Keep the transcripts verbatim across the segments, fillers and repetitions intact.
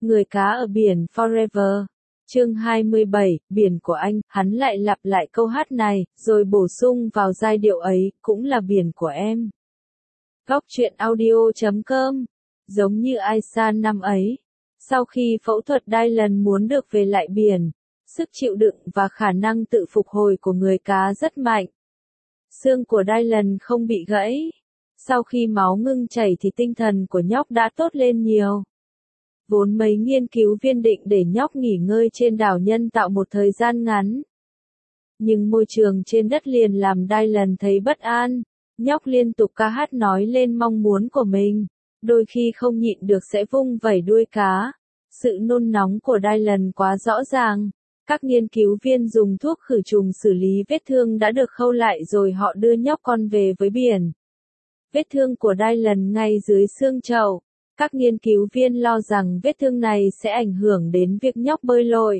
Người cá ở biển Forever. Chương hai mươi bảy, biển của anh, hắn lại lặp lại câu hát này, rồi bổ sung vào giai điệu ấy, cũng là biển của em. Góc truyện audio chấm com. Giống như Aisha năm ấy, sau khi phẫu thuật Dylan muốn được về lại biển, sức chịu đựng và khả năng tự phục hồi của người cá rất mạnh. Xương của Dylan không bị gãy. Sau khi máu ngưng chảy thì tinh thần của nhóc đã tốt lên nhiều. Vốn mấy nghiên cứu viên định để nhóc nghỉ ngơi trên đảo nhân tạo một thời gian ngắn. Nhưng môi trường trên đất liền làm Dylan thấy bất an. Nhóc liên tục ca hát nói lên mong muốn của mình. Đôi khi không nhịn được sẽ vung vẩy đuôi cá. Sự nôn nóng của Dylan quá rõ ràng. Các nghiên cứu viên dùng thuốc khử trùng xử lý vết thương đã được khâu lại rồi họ đưa nhóc con về với biển. Vết thương của Dylan ngay dưới xương chậu. Các nghiên cứu viên lo rằng vết thương này sẽ ảnh hưởng đến việc nhóc bơi lội.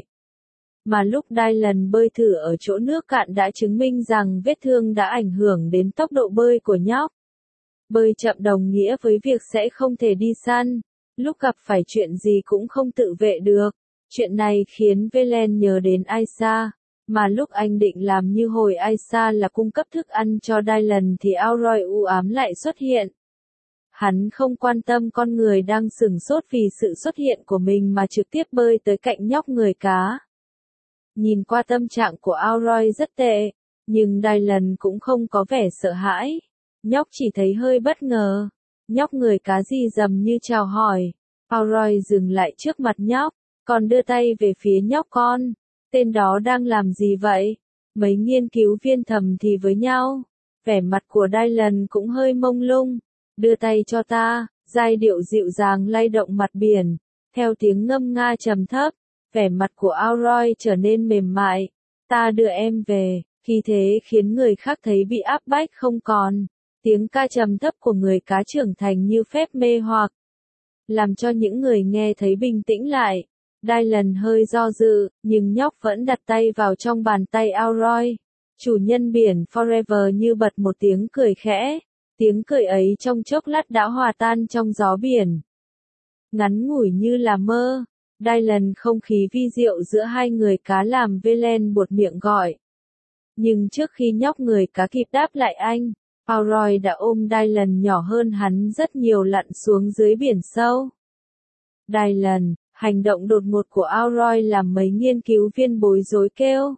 Mà lúc Dylan bơi thử ở chỗ nước cạn đã chứng minh rằng vết thương đã ảnh hưởng đến tốc độ bơi của nhóc. Bơi chậm đồng nghĩa với việc sẽ không thể đi săn. Lúc gặp phải chuyện gì cũng không tự vệ được. Chuyện này khiến Velen nhớ đến Aisha. Mà lúc anh định làm như hồi Aisha là cung cấp thức ăn cho Dylan thì Auroy u ám lại xuất hiện. Hắn không quan tâm con người đang sửng sốt vì sự xuất hiện của mình mà trực tiếp bơi tới cạnh nhóc người cá. Nhìn qua tâm trạng của Auroy rất tệ, nhưng Dylan cũng không có vẻ sợ hãi. Nhóc chỉ thấy hơi bất ngờ. Nhóc người cá rì rầm như chào hỏi. Auroy dừng lại trước mặt nhóc, còn đưa tay về phía nhóc con. Tên đó đang làm gì vậy? Mấy nghiên cứu viên thầm thì với nhau. Vẻ mặt của Dylan cũng hơi mông lung. Đưa tay cho ta, giai điệu dịu dàng lay động mặt biển. Theo tiếng ngâm nga trầm thấp, vẻ mặt của Auroy trở nên mềm mại. Ta đưa em về, khi thế khiến người khác thấy bị áp bách không còn. Tiếng ca trầm thấp của người cá trưởng thành như phép mê hoặc. Làm cho những người nghe thấy bình tĩnh lại. Dylan hơi do dự, nhưng nhóc vẫn đặt tay vào trong bàn tay Auroy. Chủ nhân biển Forever như bật một tiếng cười khẽ. Tiếng cười ấy trong chốc lát đã hòa tan trong gió biển. Ngắn ngủi như là mơ. Dylan không khí vi diệu giữa hai người cá làm Velen buột miệng gọi. Nhưng trước khi nhóc người cá kịp đáp lại anh, Auroy đã ôm Dylan nhỏ hơn hắn rất nhiều lặn xuống dưới biển sâu. Dylan, hành động đột ngột của Auroy làm mấy nghiên cứu viên bối rối kêu.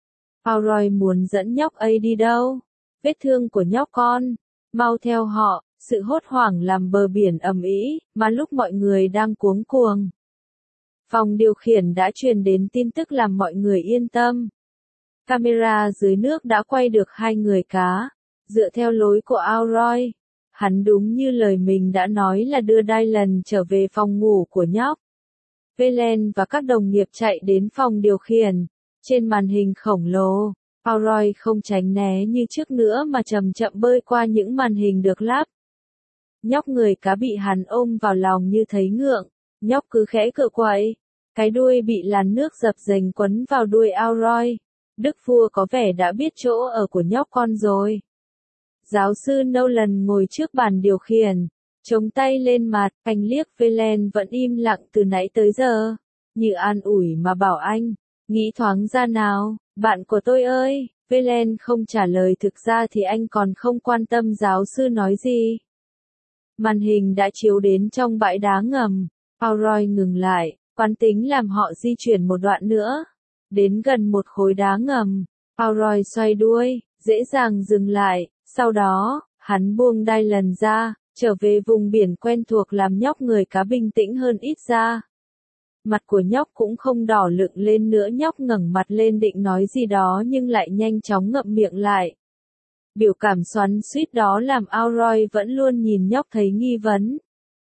Auroy muốn dẫn nhóc ấy đi đâu? Vết thương của nhóc con. Mau theo họ, sự hốt hoảng làm bờ biển ầm ĩ, mà lúc mọi người đang cuống cuồng. Phòng điều khiển đã truyền đến tin tức làm mọi người yên tâm. Camera dưới nước đã quay được hai người cá, dựa theo lối của Auroy. Hắn đúng như lời mình đã nói là đưa Dylan trở về phòng ngủ của nhóc. Velen và các đồng nghiệp chạy đến phòng điều khiển. Trên màn hình khổng lồ, Auroy không tránh né như trước nữa mà chậm chậm bơi qua những màn hình được lắp. Nhóc người cá bị hắn ôm vào lòng như thấy ngượng, nhóc cứ khẽ cựa quậy. Cái đuôi bị làn nước dập dềnh quấn vào đuôi Auroy. Đức vua có vẻ đã biết chỗ ở của nhóc con rồi. Giáo sư Nolan ngồi trước bàn điều khiển, chống tay lên mặt, anh liếc Velen vẫn im lặng từ nãy tới giờ, như an ủi mà bảo anh, nghĩ thoáng ra nào, bạn của tôi ơi. Velen không trả lời, thực ra thì anh còn không quan tâm giáo sư nói gì. Màn hình đã chiếu đến trong bãi đá ngầm, Auroy ngừng lại, quán tính làm họ di chuyển một đoạn nữa. Đến gần một khối đá ngầm, Auroy xoay đuôi, dễ dàng dừng lại, sau đó, hắn buông Dylan ra, trở về vùng biển quen thuộc làm nhóc người cá bình tĩnh hơn ít ra. Mặt của nhóc cũng không đỏ lựng lên nữa, nhóc ngẩng mặt lên định nói gì đó nhưng lại nhanh chóng ngậm miệng lại. Biểu cảm xoắn xuýt đó làm Auroy vẫn luôn nhìn nhóc thấy nghi vấn.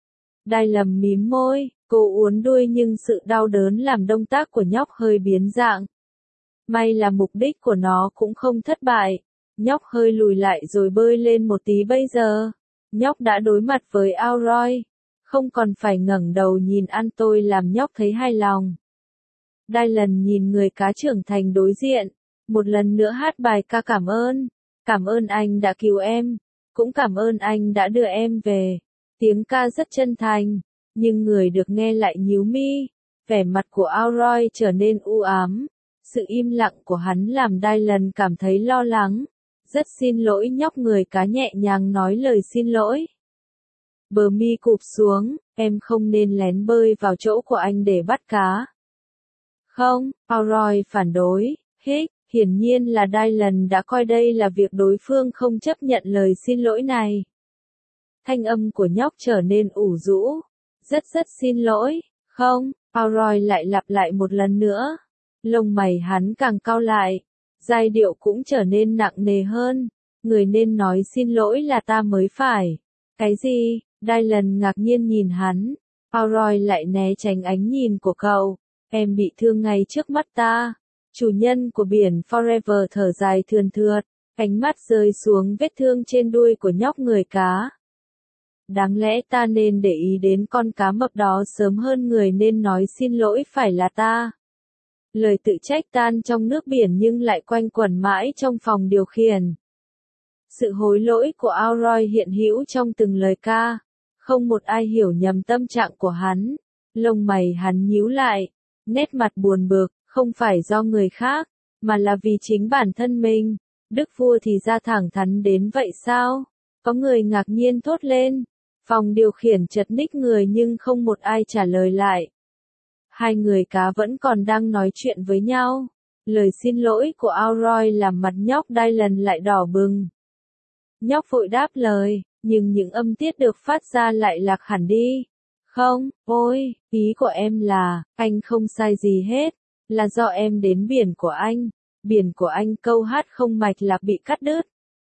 Dylan mím môi, cố uốn đuôi nhưng sự đau đớn làm động tác của nhóc hơi biến dạng. May là mục đích của nó cũng không thất bại. Nhóc hơi lùi lại rồi bơi lên một tí, bây giờ nhóc đã đối mặt với Auroy. Không còn phải ngẩng đầu nhìn ăn tôi làm nhóc thấy hài lòng. Dylan nhìn người cá trưởng thành đối diện, một lần nữa hát bài ca cảm ơn. Cảm ơn anh đã cứu em, cũng cảm ơn anh đã đưa em về. Tiếng ca rất chân thành, nhưng người được nghe lại nhíu mi. Vẻ mặt của Auroi trở nên u ám. Sự im lặng của hắn làm Dylan cảm thấy lo lắng. Rất xin lỗi, nhóc người cá nhẹ nhàng nói lời xin lỗi. Bờ mi cụp xuống, em không nên lén bơi vào chỗ của anh để bắt cá. Không, Auroi phản đối, hích, hiển nhiên là Dylan đã coi đây là việc đối phương không chấp nhận lời xin lỗi này. Thanh âm của nhóc trở nên ủ rũ. Rất rất xin lỗi, không, Auroi lại lặp lại một lần nữa. Lông mày hắn càng cau lại. Giai điệu cũng trở nên nặng nề hơn. Người nên nói xin lỗi là ta mới phải. Cái gì? Dylan ngạc nhiên nhìn hắn. Auroi lại né tránh ánh nhìn của cậu. Em bị thương ngay trước mắt ta. Chủ nhân của biển Forever thở dài thườn thượt. Ánh mắt rơi xuống vết thương trên đuôi của nhóc người cá. Đáng lẽ ta nên để ý đến con cá mập đó sớm hơn, người nên nói xin lỗi phải là ta. Lời tự trách tan trong nước biển nhưng lại quanh quẩn mãi trong phòng điều khiển. Sự hối lỗi của Auroi hiện hữu trong từng lời ca. Không một ai hiểu nhầm tâm trạng của hắn. Lông mày hắn nhíu lại. Nét mặt buồn bực, không phải do người khác, mà là vì chính bản thân mình. Đức vua thì ra thẳng thắn đến vậy sao? Có người ngạc nhiên thốt lên. Phòng điều khiển chật ních người nhưng không một ai trả lời lại. Hai người cá vẫn còn đang nói chuyện với nhau. Lời xin lỗi của Auroi làm mặt nhóc Dylan lại đỏ bừng. Nhóc vội đáp lời, nhưng những âm tiết được phát ra lại lạc hẳn đi. Không, ôi, ý của em là, anh không sai gì hết, là do em đến biển của anh. Biển của anh, câu hát không mạch lạc bị cắt đứt.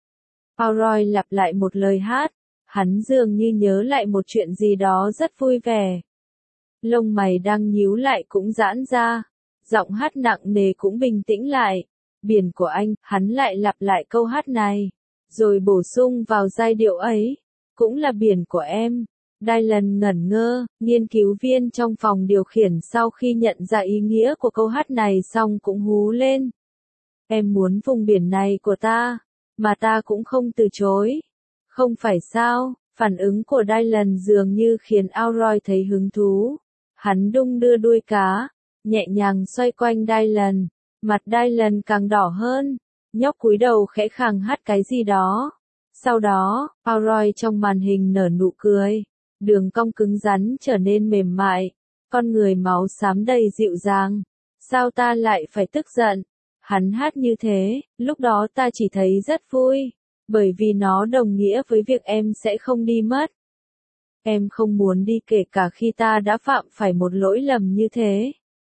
Auroi lặp lại một lời hát, hắn dường như nhớ lại một chuyện gì đó rất vui vẻ. Lông mày đang nhíu lại cũng giãn ra, giọng hát nặng nề cũng bình tĩnh lại. Biển của anh, hắn lại lặp lại câu hát này, rồi bổ sung vào giai điệu ấy, cũng là biển của em. Dylan ngẩn ngơ, nghiên cứu viên trong phòng điều khiển sau khi nhận ra ý nghĩa của câu hát này xong cũng hú lên. Em muốn vùng biển này của ta, mà ta cũng không từ chối. Không phải sao? Phản ứng của Dylan dường như khiến Auroi thấy hứng thú. Hắn đung đưa đuôi cá, nhẹ nhàng xoay quanh Dylan. Mặt Dylan càng đỏ hơn. Nhóc cúi đầu khẽ khàng hát cái gì đó. Sau đó, Auroi trong màn hình nở nụ cười. Đường cong cứng rắn trở nên mềm mại. Con người máu xám đầy dịu dàng. Sao ta lại phải tức giận? Hắn hát như thế, lúc đó ta chỉ thấy rất vui. Bởi vì nó đồng nghĩa với việc em sẽ không đi mất. Em không muốn đi kể cả khi ta đã phạm phải một lỗi lầm như thế.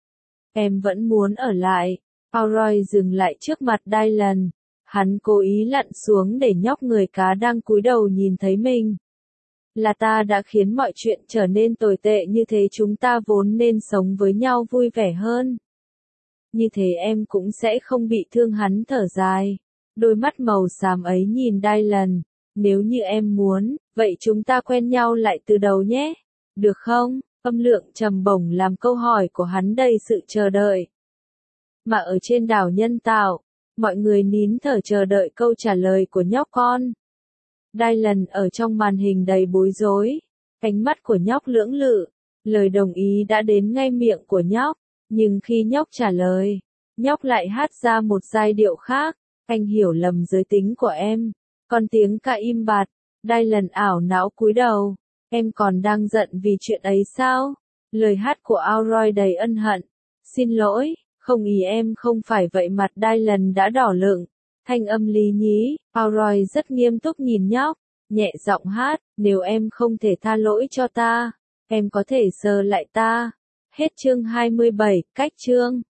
Em vẫn muốn ở lại. Auroi dừng lại trước mặt Dylan. Hắn cố ý lặn xuống để nhóc người cá đang cúi đầu nhìn thấy mình. Là ta đã khiến mọi chuyện trở nên tồi tệ như thế, chúng ta vốn nên sống với nhau vui vẻ hơn. Như thế em cũng sẽ không bị thương, hắn thở dài. Đôi mắt màu xám ấy nhìn Dylan. Nếu như em muốn, vậy chúng ta quen nhau lại từ đầu nhé. Được không? Âm lượng trầm bổng làm câu hỏi của hắn đầy sự chờ đợi. Mà ở trên đảo nhân tạo, mọi người nín thở chờ đợi câu trả lời của nhóc con. Dylan ở trong màn hình đầy bối rối. Ánh mắt của nhóc lưỡng lự. Lời đồng ý đã đến ngay miệng của nhóc. Nhưng khi nhóc trả lời, nhóc lại hát ra một giai điệu khác. Anh hiểu lầm giới tính của em. Còn tiếng ca im bặt. Dylan ảo não cúi đầu. Em còn đang giận vì chuyện ấy sao? Lời hát của Auroi đầy ân hận. Xin lỗi, không, ý em không phải vậy. Mặt Dylan đã đỏ lựng. Thanh âm lý nhí. Auroi rất nghiêm túc nhìn nhóc. Nhẹ giọng hát. Nếu em không thể tha lỗi cho ta, em có thể sờ lại ta. Hết chương hai mươi bảy, cách chương.